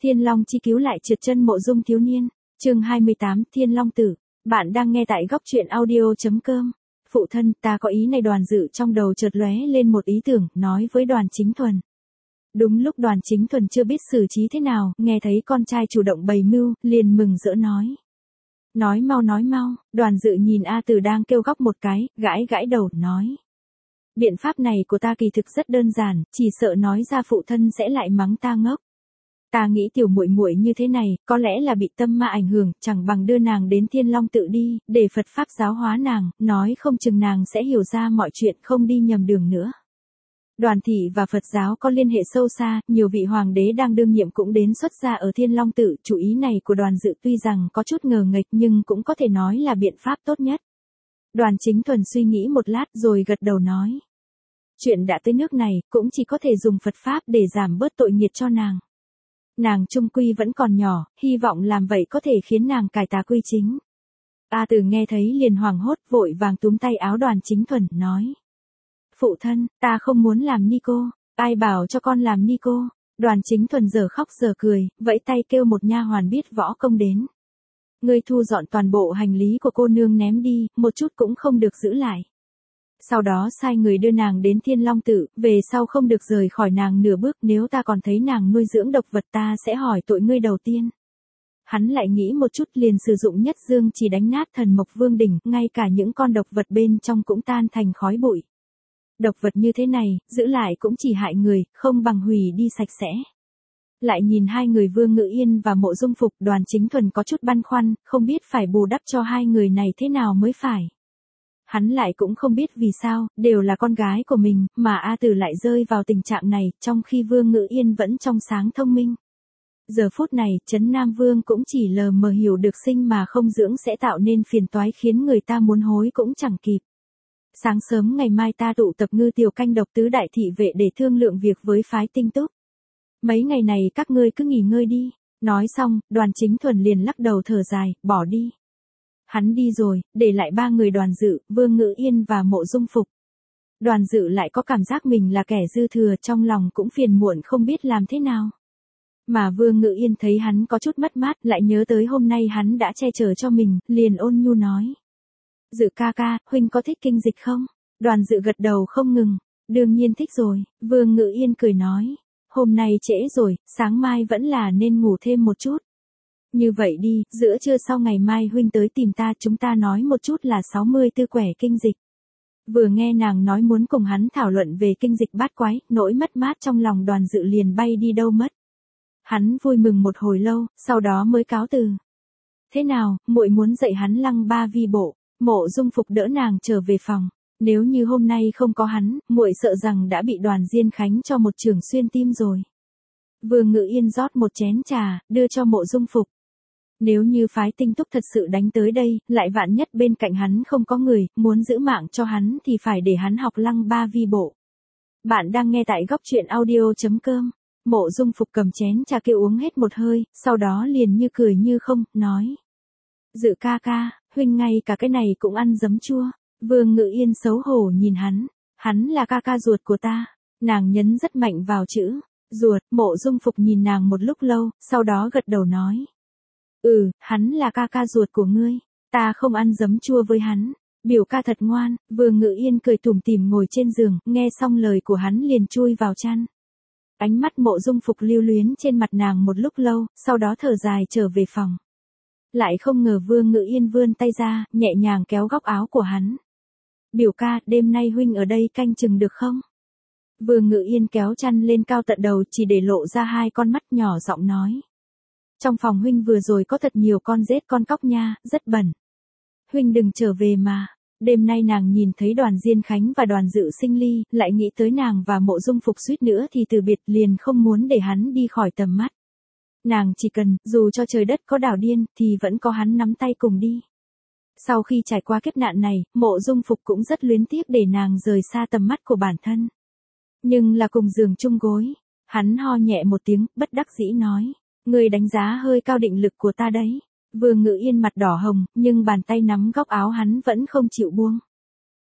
Thiên Long chi cứu lại trượt chân mộ dung thiếu niên. Chương 28, Thiên Long tử. Bạn đang nghe tại góc truyện audio.com. Phụ thân, ta có ý này. Đoàn Dự trong đầu chợt lóe lên một ý tưởng, nói với Đoàn Chính Thuần. Đúng lúc Đoàn Chính Thuần chưa biết xử trí thế nào, nghe thấy con trai chủ động bày mưu, liền mừng rỡ nói. Nói mau. Đoàn Dự nhìn A Tử đang kêu góc một cái, gãi đầu, nói. Biện pháp này của ta kỳ thực rất đơn giản, chỉ sợ nói ra phụ thân sẽ lại mắng ta ngốc. Ta nghĩ tiểu muội muội như thế này, có lẽ là bị tâm ma ảnh hưởng, chẳng bằng đưa nàng đến Thiên Long tự đi, để Phật Pháp giáo hóa nàng, nói không chừng nàng sẽ hiểu ra mọi chuyện, không đi nhầm đường nữa. Đoàn thị và Phật giáo có liên hệ sâu xa, nhiều vị hoàng đế đang đương nhiệm cũng đến xuất gia ở Thiên Long tự, chủ ý này của Đoàn Dự tuy rằng có chút ngờ nghệch nhưng cũng có thể nói là biện pháp tốt nhất. Đoàn Chính Thuần suy nghĩ một lát rồi gật đầu nói. Chuyện đã tới nước này, cũng chỉ có thể dùng Phật Pháp để giảm bớt tội nghiệt cho nàng. Nàng chung quy vẫn còn nhỏ, hy vọng làm vậy có thể khiến nàng cải tà quy chính. A Tử nghe thấy liền hoảng hốt, vội vàng túm tay áo Đoàn Chính Thuần, nói. Phụ thân, ta không muốn làm ni cô, ai bảo cho con làm ni cô. Đoàn Chính Thuần giờ khóc giờ cười, vẫy tay kêu một nha hoàn biết võ công đến. Ngươi thu dọn toàn bộ hành lý của cô nương ném đi, một chút cũng không được giữ lại. Sau đó sai người đưa nàng đến Thiên Long tự, về sau không được rời khỏi nàng nửa bước, nếu ta còn thấy nàng nuôi dưỡng độc vật ta sẽ hỏi tội ngươi đầu tiên. Hắn lại nghĩ một chút liền sử dụng nhất dương chỉ đánh nát Thần Mộc Vương đỉnh, ngay cả những con độc vật bên trong cũng tan thành khói bụi. Độc vật như thế này, giữ lại cũng chỉ hại người, không bằng hủy đi sạch sẽ. Lại nhìn hai người Vương Ngự Yên và Mộ Dung Phục, Đoàn Chính Thuần có chút băn khoăn, không biết phải bù đắp cho hai người này thế nào mới phải. Hắn lại cũng không biết vì sao, đều là con gái của mình, mà A Tử lại rơi vào tình trạng này, trong khi Vương Ngự Yên vẫn trong sáng thông minh. Giờ phút này, Trấn Nam Vương cũng chỉ lờ mờ hiểu được sinh mà không dưỡng sẽ tạo nên phiền toái khiến người ta muốn hối cũng chẳng kịp. Sáng sớm ngày mai ta tụ tập Ngư Tiểu Canh độc tứ đại thị vệ để thương lượng việc với phái Tinh Túc. Mấy ngày này các ngươi cứ nghỉ ngơi đi. Nói xong, Đoàn Chính Thuần liền lắc đầu thở dài, bỏ đi. Hắn đi rồi, để lại ba người Đoàn Dự, Vương Ngự Yên và Mộ Dung Phục. Đoàn Dự lại có cảm giác mình là kẻ dư thừa, trong lòng cũng phiền muộn không biết làm thế nào. Mà Vương Ngự Yên thấy hắn có chút mất mát, lại nhớ tới hôm nay hắn đã che chở cho mình, liền ôn nhu nói. Dự ca ca, huynh có thích kinh dịch không? Đoàn Dự gật đầu không ngừng. Đương nhiên thích rồi, Vương Ngự Yên cười nói. Hôm nay trễ rồi, sáng mai vẫn là nên ngủ thêm một chút. Như vậy đi, giữa trưa sau ngày mai huynh tới tìm ta, chúng ta nói một chút là 64 quẻ kinh dịch. Vừa nghe nàng nói muốn cùng hắn thảo luận về kinh dịch bát quái, nỗi mất mát trong lòng Đoàn Dự liền bay đi đâu mất. Hắn vui mừng một hồi lâu, sau đó mới cáo từ. Thế nào, muội muốn dạy hắn lăng ba vi bộ? Mộ Dung Phục đỡ nàng trở về phòng. Nếu như hôm nay không có hắn, muội sợ rằng đã bị Đoàn Diên Khánh cho một chưởng xuyên tim rồi. Vương Ngự Yên rót một chén trà, đưa cho Mộ Dung Phục. Nếu như phái Tinh Túc thật sự đánh tới đây, lại vạn nhất bên cạnh hắn không có người, muốn giữ mạng cho hắn thì phải để hắn học lăng ba vi bộ. Bạn đang nghe tại góc truyện audio.com. Mộ Dung Phục cầm chén trà kia uống hết một hơi, sau đó liền như cười như không, nói. Dự ca ca, huynh ngay cả cái này cũng ăn giấm chua. Vương Ngự Yên xấu hổ nhìn hắn là ca ca ruột của ta. Nàng nhấn rất mạnh vào chữ, ruột. Mộ Dung Phục nhìn nàng một lúc lâu, sau đó gật đầu nói. Hắn là ca ca ruột của ngươi, ta không ăn giấm chua với hắn. Biểu ca thật ngoan. Vương Ngự Yên cười tủm tỉm ngồi trên giường, nghe xong lời của hắn liền chui vào chăn. Ánh mắt Mộ Dung Phục lưu luyến trên mặt nàng một lúc lâu, sau đó thở dài trở về phòng. Lại không ngờ Vương Ngự Yên vươn tay ra, nhẹ nhàng kéo góc áo của hắn. Biểu ca, đêm nay huynh ở đây canh chừng được không? Vương Ngự Yên kéo chăn lên cao tận đầu chỉ để lộ ra hai con mắt, nhỏ giọng nói. Trong phòng huynh vừa rồi có thật nhiều con rết con cóc nha, rất bẩn. Huynh đừng trở về mà. Đêm nay nàng nhìn thấy Đoàn Diên Khánh và Đoàn Dự sinh ly, lại nghĩ tới nàng và Mộ Dung Phục suýt nữa thì từ biệt, liền không muốn để hắn đi khỏi tầm mắt. Nàng chỉ cần, dù cho trời đất có đảo điên, thì vẫn có hắn nắm tay cùng đi. Sau khi trải qua kiếp nạn này, Mộ Dung Phục cũng rất luyến tiếc để nàng rời xa tầm mắt của bản thân. Nhưng là cùng giường chung gối. Hắn ho nhẹ một tiếng, bất đắc dĩ nói. Người đánh giá hơi cao định lực của ta đấy. Vương Ngự Yên mặt đỏ hồng, nhưng bàn tay nắm góc áo hắn vẫn không chịu buông.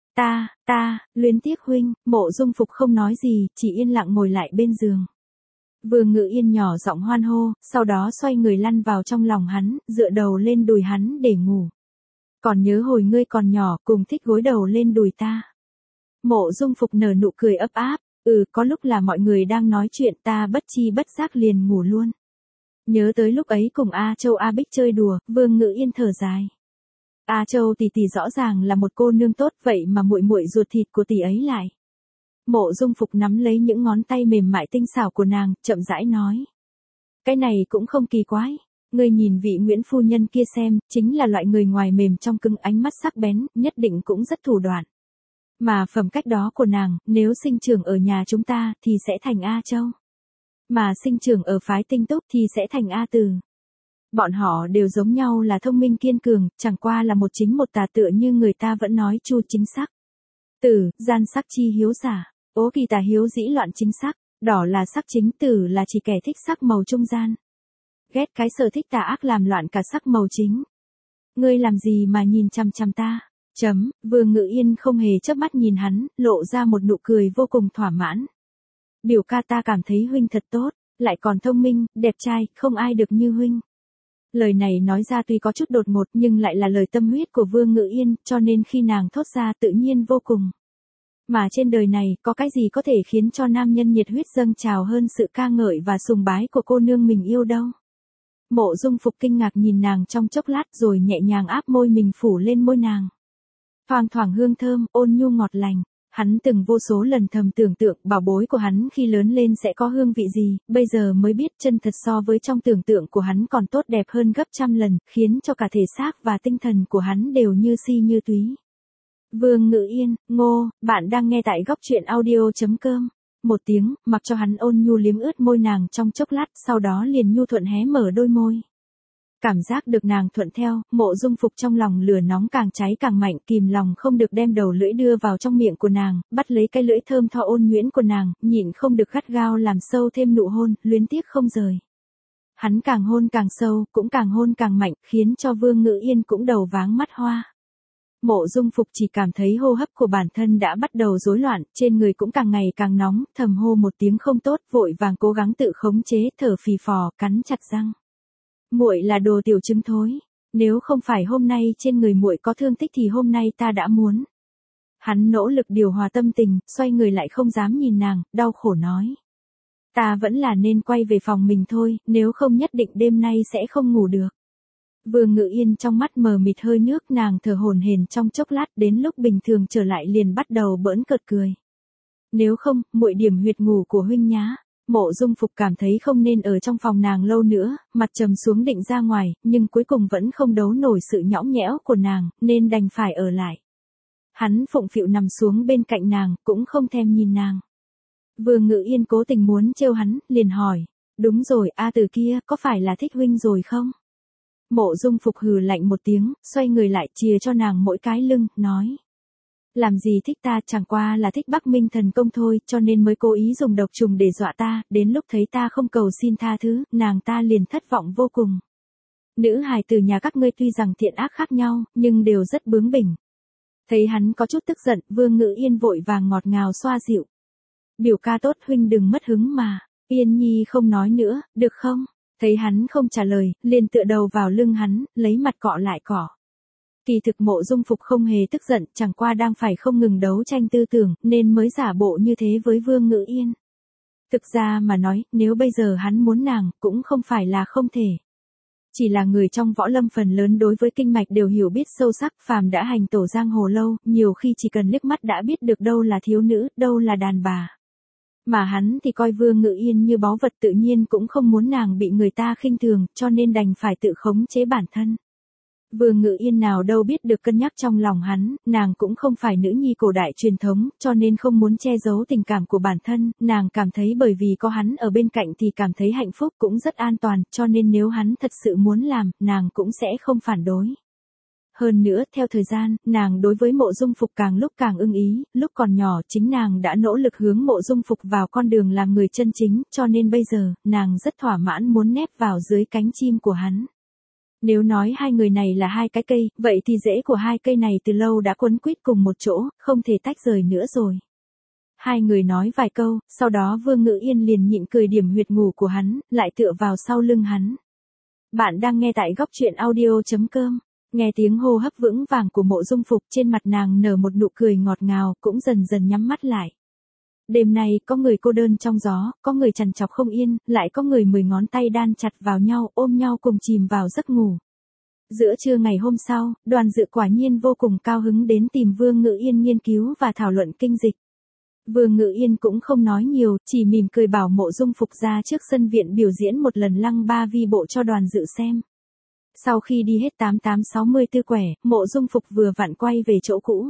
Ta, luyến tiếc huynh. Mộ Dung Phục không nói gì, chỉ yên lặng ngồi lại bên giường. Vương Ngự Yên nhỏ giọng hoan hô, sau đó xoay người lăn vào trong lòng hắn, dựa đầu lên đùi hắn để ngủ. Còn nhớ hồi ngươi còn nhỏ, cùng thích gối đầu lên đùi ta. Mộ Dung Phục nở nụ cười ấp áp, có lúc là mọi người đang nói chuyện ta bất chi bất giác liền ngủ luôn. Nhớ tới lúc ấy cùng A Châu A Bích chơi đùa, Vương Ngự Yên thở dài. A Châu tỷ tỷ rõ ràng là một cô nương tốt, vậy mà muội muội ruột thịt của tỷ ấy lại. Mộ Dung Phục nắm lấy những ngón tay mềm mại tinh xảo của nàng, chậm rãi nói. Cái này cũng không kỳ quái. Ngươi nhìn vị Nguyễn phu nhân kia xem, chính là loại người ngoài mềm trong cứng, ánh mắt sắc bén, nhất định cũng rất thủ đoạn. Mà phẩm cách đó của nàng, nếu sinh trưởng ở nhà chúng ta thì sẽ thành A Châu. Mà sinh trưởng ở phái Tinh Túc thì sẽ thành A Từ. Bọn họ đều giống nhau là thông minh kiên cường, chẳng qua là một chính một tà, tựa như người ta vẫn nói chu chính xác. Tử, gian sắc chi hiếu giả, ố kỳ tà hiếu dĩ loạn chính xác, đỏ là sắc chính, tử là chỉ kẻ thích sắc màu trung gian. Ghét cái sở thích tà ác làm loạn cả sắc màu chính. Ngươi làm gì mà nhìn chằm chằm ta? Vương Ngự Yên không hề chớp mắt nhìn hắn, lộ ra một nụ cười vô cùng thỏa mãn. Biểu ca, ta cảm thấy huynh thật tốt, lại còn thông minh, đẹp trai, không ai được như huynh. Lời này nói ra tuy có chút đột ngột nhưng lại là lời tâm huyết của Vương Ngự Yên, cho nên khi nàng thốt ra tự nhiên vô cùng. Mà trên đời này, có cái gì có thể khiến cho nam nhân nhiệt huyết dâng trào hơn sự ca ngợi và sùng bái của cô nương mình yêu đâu. Mộ Dung Phục kinh ngạc nhìn nàng trong chốc lát rồi nhẹ nhàng áp môi mình phủ lên môi nàng. Thoang thoảng hương thơm, ôn nhu ngọt lành. Hắn từng vô số lần thầm tưởng tượng bảo bối của hắn khi lớn lên sẽ có hương vị gì, bây giờ mới biết chân thật so với trong tưởng tượng của hắn còn tốt đẹp hơn gấp trăm lần, khiến cho cả thể xác và tinh thần của hắn đều như si như túy. Vương Ngự Yên, Ngô, bạn đang nghe tại góc truyện audio.com. Một tiếng, mặc cho hắn ôn nhu liếm ướt môi nàng trong chốc lát, sau đó liền nhu thuận hé mở đôi môi. Cảm giác được nàng thuận theo, Mộ Dung Phục trong lòng lửa nóng càng cháy càng mạnh, kìm lòng không được đem đầu lưỡi đưa vào trong miệng của nàng, bắt lấy cái lưỡi thơm tho ôn nhuyễn của nàng, nhịn không được gắt gao làm sâu thêm nụ hôn, luyến tiếc không rời. Hắn càng hôn càng sâu, cũng càng hôn càng mạnh, khiến cho Vương Ngự Yên cũng đầu váng mắt hoa. Mộ Dung Phục chỉ cảm thấy hô hấp của bản thân đã bắt đầu rối loạn, trên người cũng càng ngày càng nóng, thầm hô một tiếng không tốt, vội vàng cố gắng tự khống chế, thở phì phò, cắn chặt răng. Muội là đồ tiểu trứng thối, nếu không phải hôm nay trên người muội có thương tích thì hôm nay ta đã muốn. Hắn nỗ lực điều hòa tâm tình, xoay người lại không dám nhìn nàng, đau khổ nói. Ta vẫn là nên quay về phòng mình thôi, nếu không nhất định đêm nay sẽ không ngủ được. Vương Ngự Yên trong mắt mờ mịt hơi nước, nàng thở hổn hển trong chốc lát, đến lúc bình thường trở lại liền bắt đầu bỡn cợt cười. Nếu không, muội điểm huyệt ngủ của huynh nhá. Mộ Dung Phục cảm thấy không nên ở trong phòng nàng lâu nữa, mặt trầm xuống định ra ngoài, nhưng cuối cùng vẫn không đấu nổi sự nhõng nhẽo của nàng, nên đành phải ở lại. Hắn phụng phịu nằm xuống bên cạnh nàng, cũng không thèm nhìn nàng. Vương Ngự Yên cố tình muốn trêu hắn, liền hỏi, đúng rồi, A Từ kia, có phải là thích huynh rồi không? Mộ Dung Phục hừ lạnh một tiếng, xoay người lại chìa cho nàng mỗi cái lưng, nói. Làm gì thích ta, chẳng qua là thích Bắc Minh thần công thôi, cho nên mới cố ý dùng độc trùng để dọa ta, đến lúc thấy ta không cầu xin tha thứ, nàng ta liền thất vọng vô cùng. Nữ hài từ nhà các ngươi tuy rằng thiện ác khác nhau, nhưng đều rất bướng bỉnh. Thấy hắn có chút tức giận, Vương Ngự Yên vội vàng ngọt ngào xoa dịu. Biểu ca tốt, huynh đừng mất hứng mà. Yên Nhi không nói nữa, được không? Thấy hắn không trả lời, liền tựa đầu vào lưng hắn, lấy mặt cọ lại cọ. Kỳ thực Mộ Dung Phục không hề tức giận, chẳng qua đang phải không ngừng đấu tranh tư tưởng, nên mới giả bộ như thế với Vương Ngự Yên. Thực ra mà nói, nếu bây giờ hắn muốn nàng, cũng không phải là không thể. Chỉ là người trong võ lâm phần lớn đối với kinh mạch đều hiểu biết sâu sắc, phàm đã hành tổ giang hồ lâu, nhiều khi chỉ cần liếc mắt đã biết được đâu là thiếu nữ, đâu là đàn bà. Mà hắn thì coi Vương Ngự Yên như báu vật, tự nhiên cũng không muốn nàng bị người ta khinh thường, cho nên đành phải tự khống chế bản thân. Vương Ngự Yên nào đâu biết được cân nhắc trong lòng hắn, nàng cũng không phải nữ nhi cổ đại truyền thống, cho nên không muốn che giấu tình cảm của bản thân, nàng cảm thấy bởi vì có hắn ở bên cạnh thì cảm thấy hạnh phúc, cũng rất an toàn, cho nên nếu hắn thật sự muốn làm, nàng cũng sẽ không phản đối. Hơn nữa, theo thời gian, nàng đối với Mộ Dung Phục càng lúc càng ưng ý, lúc còn nhỏ chính nàng đã nỗ lực hướng Mộ Dung Phục vào con đường làm người chân chính, cho nên bây giờ, nàng rất thỏa mãn muốn nép vào dưới cánh chim của hắn. Nếu nói hai người này là hai cái cây, vậy thì rễ của hai cây này từ lâu đã quấn quýt cùng một chỗ, không thể tách rời nữa rồi. Hai người nói vài câu, sau đó Vương Ngữ Yên liền nhịn cười điểm huyệt ngủ của hắn, lại tựa vào sau lưng hắn. Bạn đang nghe tại góc truyện audio.com. Nghe tiếng hô hấp vững vàng của Mộ Dung Phục, trên mặt nàng nở một nụ cười ngọt ngào, cũng dần dần nhắm mắt lại. Đêm nay, có người cô đơn trong gió, có người trằn trọc không yên, lại có người 10 ngón tay đan chặt vào nhau, ôm nhau cùng chìm vào giấc ngủ. Giữa trưa ngày hôm sau, Đoàn Dự quả nhiên vô cùng cao hứng đến tìm Vương Ngữ Yên nghiên cứu và thảo luận kinh dịch. Vương Ngữ Yên cũng không nói nhiều, chỉ mỉm cười bảo Mộ Dung Phục ra trước sân viện biểu diễn một lần lăng ba vi bộ cho Đoàn Dự xem. Sau khi đi hết 88-64 quẻ, Mộ Dung Phục vừa vặn quay về chỗ cũ.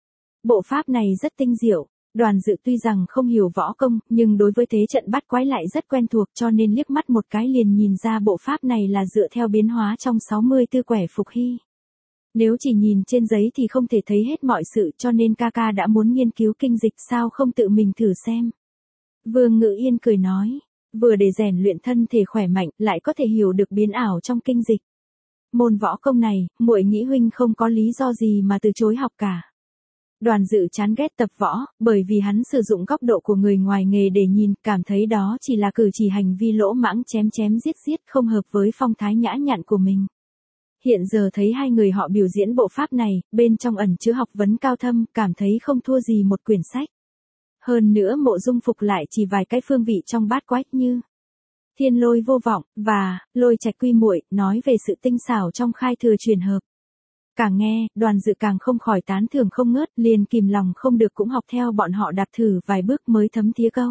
Bộ pháp này rất tinh diệu. Đoàn Dự tuy rằng không hiểu võ công, nhưng đối với thế trận bắt quái lại rất quen thuộc, cho nên liếc mắt một cái liền nhìn ra bộ pháp này là dựa theo biến hóa trong 64 quẻ phục hy. Nếu chỉ nhìn trên giấy thì không thể thấy hết mọi sự, cho nên ca ca đã muốn nghiên cứu kinh dịch, sao không tự mình thử xem. Vương Ngữ Yên cười nói, vừa để rèn luyện thân thể khỏe mạnh, lại có thể hiểu được biến ảo trong kinh dịch. Môn võ công này, muội nghĩ huynh không có lý do gì mà từ chối học cả. Đoàn Dự chán ghét tập võ, bởi vì hắn sử dụng góc độ của người ngoài nghề để nhìn, cảm thấy đó chỉ là cử chỉ hành vi lỗ mãng chém chém giết giết, không hợp với phong thái nhã nhặn của mình. Hiện giờ thấy hai người họ biểu diễn bộ pháp này, bên trong ẩn chứa học vấn cao thâm, cảm thấy không thua gì một quyển sách. Hơn nữa Mộ Dung Phục lại chỉ vài cái phương vị trong bát quái như Thiên Lôi Vô Vọng và Lôi Trạch Quy Muội, nói về sự tinh xảo trong khai thừa truyền hợp. Càng nghe, Đoàn Dự càng không khỏi tán thưởng không ngớt, liền kìm lòng không được cũng học theo bọn họ đạp thử vài bước mới thấm thía câu.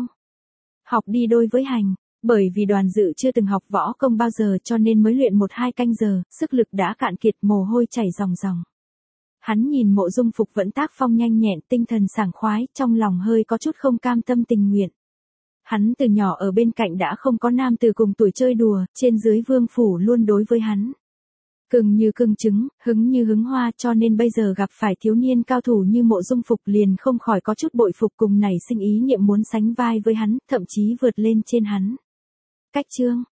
Học đi đôi với hành, bởi vì Đoàn Dự chưa từng học võ công bao giờ cho nên mới luyện 1-2 canh giờ, sức lực đã cạn kiệt, mồ hôi chảy ròng ròng. Hắn nhìn Mộ Dung Phục vẫn tác phong nhanh nhẹn, tinh thần sảng khoái, trong lòng hơi có chút không cam tâm tình nguyện. Hắn từ nhỏ ở bên cạnh đã không có nam từ cùng tuổi chơi đùa, trên dưới vương phủ luôn đối với hắn cưng như cưng trứng, hứng như hứng hoa, cho nên bây giờ gặp phải thiếu niên cao thủ như Mộ Dung Phục liền không khỏi có chút bội phục, cùng nảy sinh ý niệm muốn sánh vai với hắn, thậm chí vượt lên trên hắn. Cách chương